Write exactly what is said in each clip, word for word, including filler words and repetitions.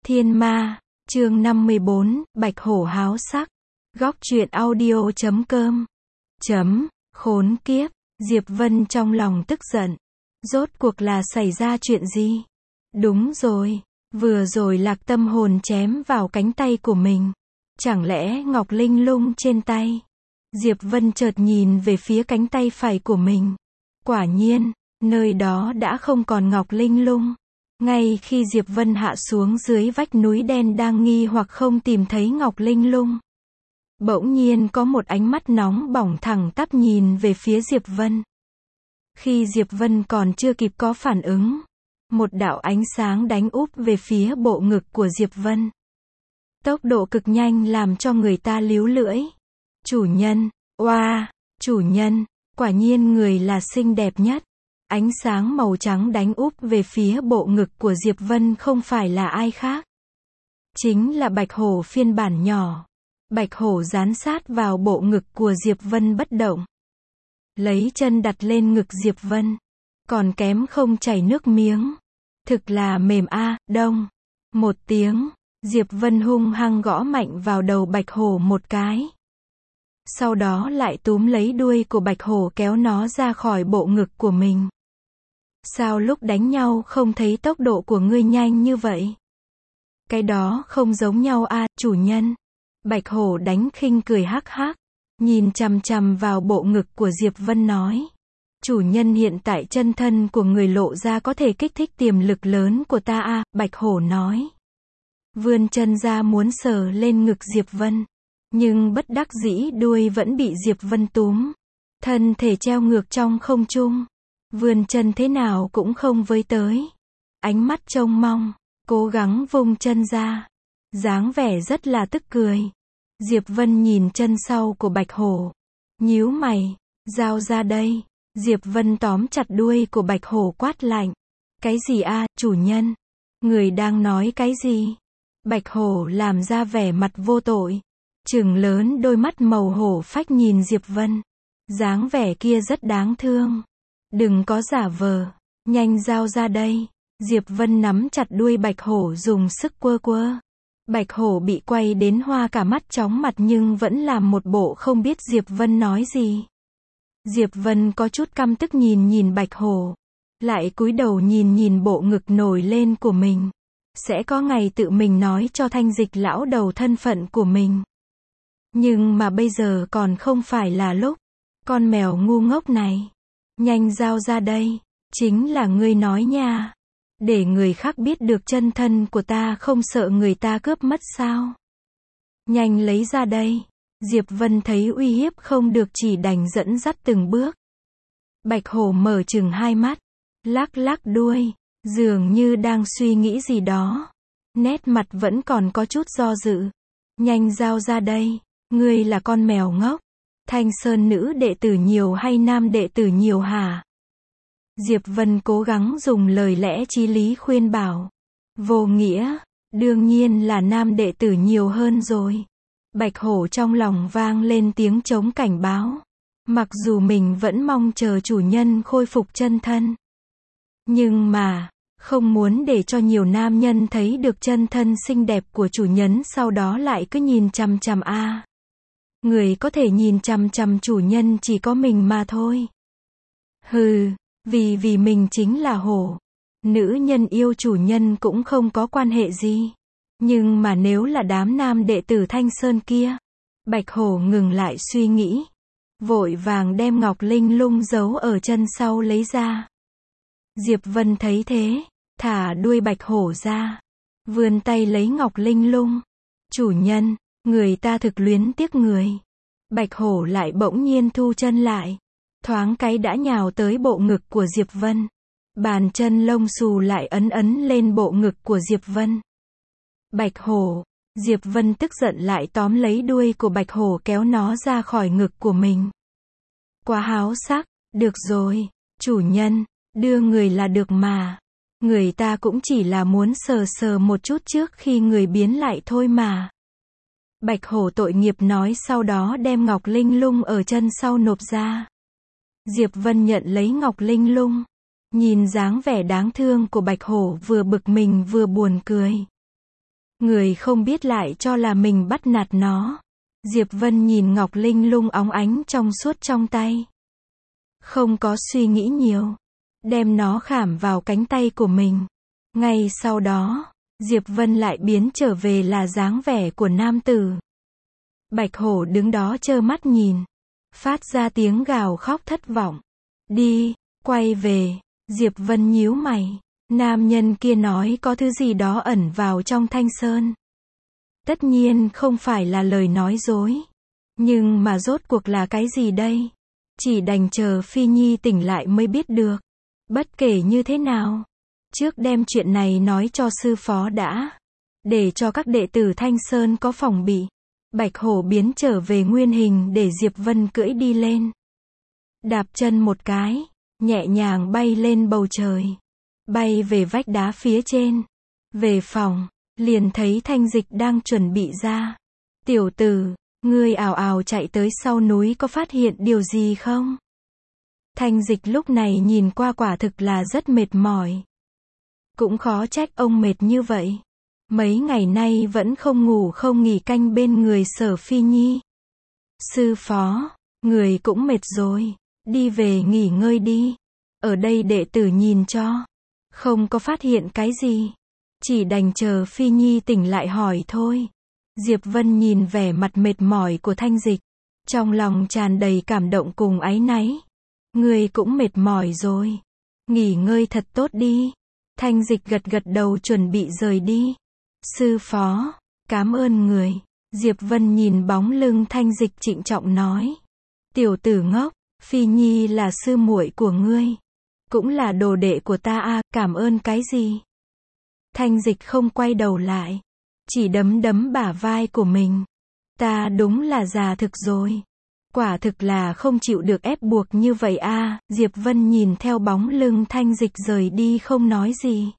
Thiên Ma, chương năm mươi bốn, Bạch Hổ háo sắc. Góc truyện audio chấm com. Chấm, khốn kiếp, Diệp Vân trong lòng tức giận. Rốt cuộc là xảy ra chuyện gì? Đúng rồi, vừa rồi Lạc Tâm hồn chém vào cánh tay của mình. Chẳng lẽ Ngọc Linh Lung trên tay? Diệp Vân chợt nhìn về phía cánh tay phải của mình. Quả nhiên, nơi đó đã không còn Ngọc Linh Lung. Ngay khi Diệp Vân hạ xuống dưới vách núi đen đang nghi hoặc không tìm thấy Ngọc Linh Lung, bỗng nhiên có một ánh mắt nóng bỏng thẳng tắp nhìn về phía Diệp Vân. Khi Diệp Vân còn chưa kịp có phản ứng, một đạo ánh sáng đánh úp về phía bộ ngực của Diệp Vân. Tốc độ cực nhanh làm cho người ta líu lưỡi. Chủ nhân, oa, chủ nhân, quả nhiên người là xinh đẹp nhất. Ánh sáng màu trắng đánh úp về phía bộ ngực của Diệp Vân không phải là ai khác. Chính là Bạch Hổ phiên bản nhỏ. Bạch Hổ dán sát vào bộ ngực của Diệp Vân bất động. Lấy chân đặt lên ngực Diệp Vân. Còn kém không chảy nước miếng. Thực là mềm a, đông. Một tiếng, Diệp Vân hung hăng gõ mạnh vào đầu Bạch Hổ một cái. Sau đó lại túm lấy đuôi của Bạch Hổ kéo nó ra khỏi bộ ngực của mình. Sao lúc đánh nhau không thấy tốc độ của ngươi nhanh như vậy? Cái đó không giống nhau a, à, chủ nhân. Bạch Hổ đánh khinh cười hắc hắc, nhìn chằm chằm vào bộ ngực của Diệp Vân nói. Chủ nhân hiện tại chân thân của người lộ ra có thể kích thích tiềm lực lớn của ta a, à, Bạch Hổ nói. Vươn chân ra muốn sờ lên ngực Diệp Vân, nhưng bất đắc dĩ đuôi vẫn bị Diệp Vân túm. Thân thể treo ngược trong không trung. Vươn chân thế nào cũng không với tới. Ánh mắt trông mong, cố gắng vung chân ra. Dáng vẻ rất là tức cười. Diệp Vân nhìn chân sau của Bạch Hổ. Nhíu mày, giao ra đây. Diệp Vân tóm chặt đuôi của Bạch Hổ quát lạnh. Cái gì a, à, chủ nhân? Người đang nói cái gì? Bạch Hổ làm ra vẻ mặt vô tội. Trừng lớn đôi mắt màu hổ phách nhìn Diệp Vân. Dáng vẻ kia rất đáng thương. Đừng có giả vờ, nhanh giao ra đây. Diệp Vân nắm chặt đuôi Bạch Hổ dùng sức quơ quơ. Bạch Hổ bị quay đến hoa cả mắt chóng mặt nhưng vẫn làm một bộ không biết Diệp Vân nói gì. Diệp Vân có chút căm tức nhìn nhìn Bạch Hổ, lại cúi đầu nhìn nhìn bộ ngực nổi lên của mình. Sẽ có ngày tự mình nói cho Thanh Dịch lão đầu thân phận của mình. Nhưng mà bây giờ còn không phải là lúc. Con mèo ngu ngốc này, nhanh giao ra đây, chính là ngươi nói nha. Để người khác biết được chân thân của ta không sợ người ta cướp mất sao? Nhanh lấy ra đây. Diệp Vân thấy uy hiếp không được chỉ đành dẫn dắt từng bước. Bạch Hổ mở trừng hai mắt, lắc lắc đuôi, dường như đang suy nghĩ gì đó. Nét mặt vẫn còn có chút do dự. Nhanh giao ra đây, ngươi là con mèo ngốc. Thanh Sơn nữ đệ tử nhiều hay nam đệ tử nhiều hả? Diệp Vân cố gắng dùng lời lẽ chí lý khuyên bảo. Vô nghĩa, đương nhiên là nam đệ tử nhiều hơn rồi. Bạch Hổ trong lòng vang lên tiếng trống cảnh báo. Mặc dù mình vẫn mong chờ chủ nhân khôi phục chân thân. Nhưng mà, không muốn để cho nhiều nam nhân thấy được chân thân xinh đẹp của chủ nhân sau đó lại cứ nhìn chằm chằm a. À. Người có thể nhìn chằm chằm chủ nhân chỉ có mình mà thôi. Hừ, vì vì mình chính là hổ. Nữ nhân yêu chủ nhân cũng không có quan hệ gì. Nhưng mà nếu là đám nam đệ tử Thanh Sơn kia. Bạch Hổ ngừng lại suy nghĩ. Vội vàng đem Ngọc Linh Lung giấu ở chân sau lấy ra. Diệp Vân thấy thế, thả đuôi Bạch Hổ ra. Vươn tay lấy Ngọc Linh Lung. Chủ nhân, người ta thực luyến tiếc người. Bạch Hổ lại bỗng nhiên thu chân lại. Thoáng cái đã nhào tới bộ ngực của Diệp Vân. Bàn chân lông xù lại ấn ấn lên bộ ngực của Diệp Vân. Bạch Hổ, Diệp Vân tức giận lại tóm lấy đuôi của Bạch Hổ kéo nó ra khỏi ngực của mình. Quá háo sắc, được rồi, chủ nhân, đưa người là được mà. Người ta cũng chỉ là muốn sờ sờ một chút trước khi người biến lại thôi mà. Bạch Hổ tội nghiệp nói sau đó đem Ngọc Linh Lung ở chân sau nộp ra. Diệp Vân nhận lấy Ngọc Linh Lung. Nhìn dáng vẻ đáng thương của Bạch Hổ vừa bực mình vừa buồn cười. Người không biết lại cho là mình bắt nạt nó. Diệp Vân nhìn ngọc linh lung óng ánh trong suốt trong tay. Không có suy nghĩ nhiều. Đem nó khảm vào cánh tay của mình. Ngay sau đó, Diệp Vân lại biến trở về là dáng vẻ của nam tử. Bạch hổ đứng đó trơ mắt nhìn. Phát ra tiếng gào khóc thất vọng. Đi, quay về. Diệp Vân nhíu mày. Nam nhân kia nói có thứ gì đó ẩn vào trong thanh sơn. Tất nhiên không phải là lời nói dối. Nhưng mà rốt cuộc là cái gì đây? Chỉ đành chờ Phi Nhi tỉnh lại mới biết được. Bất kể như thế nào, trước đem chuyện này nói cho sư phó đã. Để cho các đệ tử Thanh Sơn có phòng bị. Bạch hổ biến trở về nguyên hình để Diệp Vân cưỡi đi lên. Đạp chân một cái, nhẹ nhàng bay lên bầu trời. Bay về vách đá phía trên. Về phòng, liền thấy Thanh Dịch đang chuẩn bị ra. Tiểu tử, ngươi ào ào chạy tới sau núi có phát hiện điều gì không? Thanh Dịch lúc này nhìn qua quả thực là rất mệt mỏi. Cũng khó trách ông mệt như vậy. Mấy ngày nay vẫn không ngủ không nghỉ canh bên người Sở Phi Nhi. Sư phó, người cũng mệt rồi. Đi về nghỉ ngơi đi. Ở đây đệ tử nhìn cho. Không có phát hiện cái gì. Chỉ đành chờ Phi Nhi tỉnh lại hỏi thôi. Diệp Vân nhìn vẻ mặt mệt mỏi của Thanh Dịch. Trong lòng tràn đầy cảm động cùng áy náy. Người cũng mệt mỏi rồi. Nghỉ ngơi thật tốt đi. Thanh Dịch gật gật đầu chuẩn bị rời đi. Sư phó, cảm ơn người. Diệp Vân nhìn bóng lưng Thanh Dịch trịnh trọng nói. Tiểu tử ngốc, Phi Nhi là sư muội của ngươi. Cũng là đồ đệ của ta à, cảm ơn cái gì? Thanh Dịch không quay đầu lại. Chỉ đấm đấm bả vai của mình. Ta đúng là già thực rồi. Quả thực là không chịu được ép buộc như vậy a. Diệp Vân nhìn theo bóng lưng Thanh Dịch rời đi không nói gì.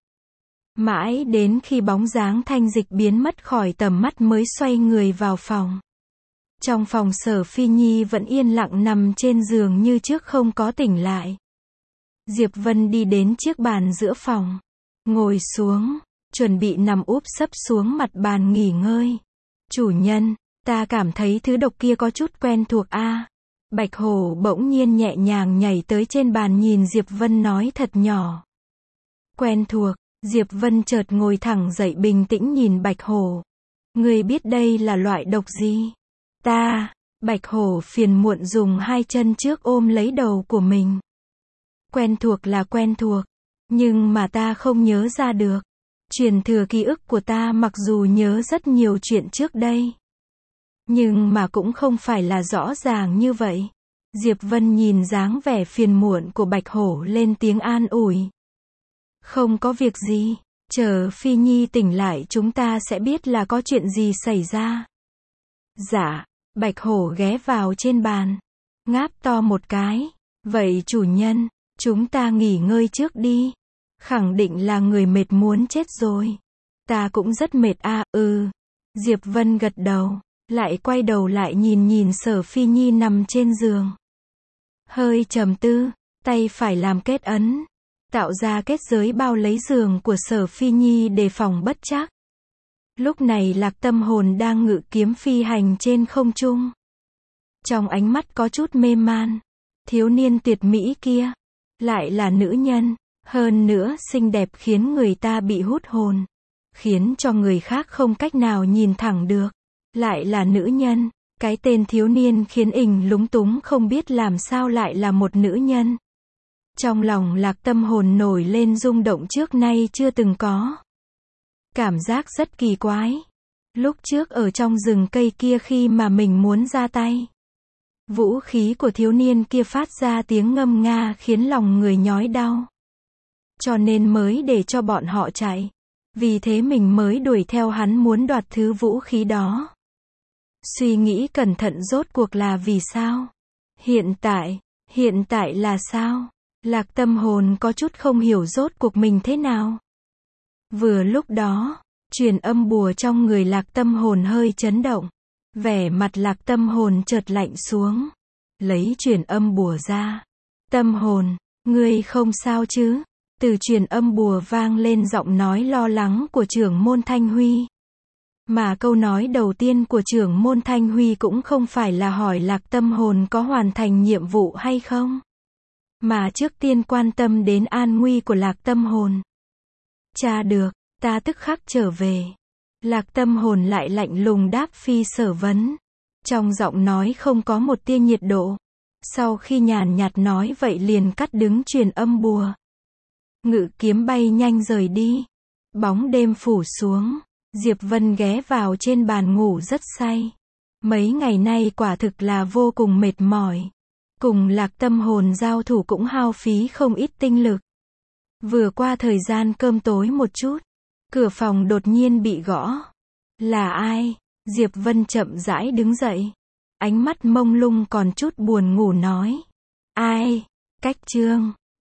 Mãi đến khi bóng dáng Thanh Dịch biến mất khỏi tầm mắt mới xoay người vào phòng. Trong phòng Sở Phi Nhi vẫn yên lặng nằm trên giường như trước không có tỉnh lại. Diệp Vân đi đến chiếc bàn giữa phòng. Ngồi xuống, chuẩn bị nằm úp sấp xuống mặt bàn nghỉ ngơi. Chủ nhân, ta cảm thấy thứ độc kia có chút quen thuộc a. Bạch hổ bỗng nhiên nhẹ nhàng nhảy tới trên bàn nhìn Diệp Vân nói thật nhỏ. Quen thuộc, Diệp Vân chợt ngồi thẳng dậy bình tĩnh nhìn Bạch hổ. Ngươi biết đây là loại độc gì? Ta, Bạch hổ phiền muộn dùng hai chân trước ôm lấy đầu của mình. Quen thuộc là quen thuộc, nhưng mà ta không nhớ ra được. Truyền thừa ký ức của ta mặc dù nhớ rất nhiều chuyện trước đây. Nhưng mà cũng không phải là rõ ràng như vậy. Diệp Vân nhìn dáng vẻ phiền muộn của Bạch hổ lên tiếng an ủi. Không có việc gì, chờ Phi Nhi tỉnh lại chúng ta sẽ biết là có chuyện gì xảy ra. Dạ, Bạch hổ ghé vào trên bàn, ngáp to một cái. Vậy chủ nhân, chúng ta nghỉ ngơi trước đi. Khẳng định là người mệt muốn chết rồi. Ta cũng rất mệt a. À, ừ. Diệp Vân gật đầu, lại quay đầu lại nhìn nhìn Sở Phi Nhi nằm trên giường. Hơi trầm tư, tay phải làm kết ấn. Tạo ra kết giới bao lấy giường của Sở Phi Nhi đề phòng bất trắc. Lúc này Lạc Tâm Hồn đang ngự kiếm phi hành trên không trung. Trong ánh mắt có chút mê man. Thiếu niên tuyệt mỹ kia, lại là nữ nhân, hơn nữa xinh đẹp khiến người ta bị hút hồn. Khiến cho người khác không cách nào nhìn thẳng được. Lại là nữ nhân, cái tên thiếu niên khiến ình lúng túng không biết làm sao lại là một nữ nhân. Trong lòng Lạc Tâm Hồn nổi lên rung động trước nay chưa từng có. Cảm giác rất kỳ quái. Lúc trước ở trong rừng cây kia khi mà mình muốn ra tay, vũ khí của thiếu niên kia phát ra tiếng ngâm nga khiến lòng người nhói đau. Cho nên mới để cho bọn họ chạy. Vì thế mình mới đuổi theo hắn muốn đoạt thứ vũ khí đó. Suy nghĩ cẩn thận rốt cuộc là vì sao? Hiện tại, hiện tại là sao? Lạc Tâm Hồn có chút không hiểu rốt cuộc mình thế nào. Vừa lúc đó, truyền âm bùa trong người Lạc Tâm Hồn hơi chấn động. Vẻ mặt Lạc Tâm Hồn chợt lạnh xuống. Lấy truyền âm bùa ra. Tâm Hồn, ngươi không sao chứ? Từ truyền âm bùa vang lên giọng nói lo lắng của trưởng môn Thanh Huy. Mà câu nói đầu tiên của trưởng môn Thanh Huy cũng không phải là hỏi Lạc Tâm Hồn có hoàn thành nhiệm vụ hay không, mà trước tiên quan tâm đến an nguy của Lạc Tâm Hồn. Cha được, ta tức khắc trở về. Lạc Tâm Hồn lại lạnh lùng đáp phi sở vấn. Trong giọng nói không có một tia nhiệt độ. Sau khi nhàn nhạt nói vậy liền cắt đứng truyền âm bùa. Ngự kiếm bay nhanh rời đi. Bóng đêm phủ xuống. Diệp Vân ghé vào trên bàn ngủ rất say. Mấy ngày nay quả thực là vô cùng mệt mỏi. Cùng Lạc Tâm Hồn giao thủ cũng hao phí không ít tinh lực. Vừa qua thời gian cơm tối một chút, cửa phòng đột nhiên bị gõ. Là ai? Diệp Vân chậm rãi đứng dậy. Ánh mắt mông lung còn chút buồn ngủ nói. Ai? Cách Trương.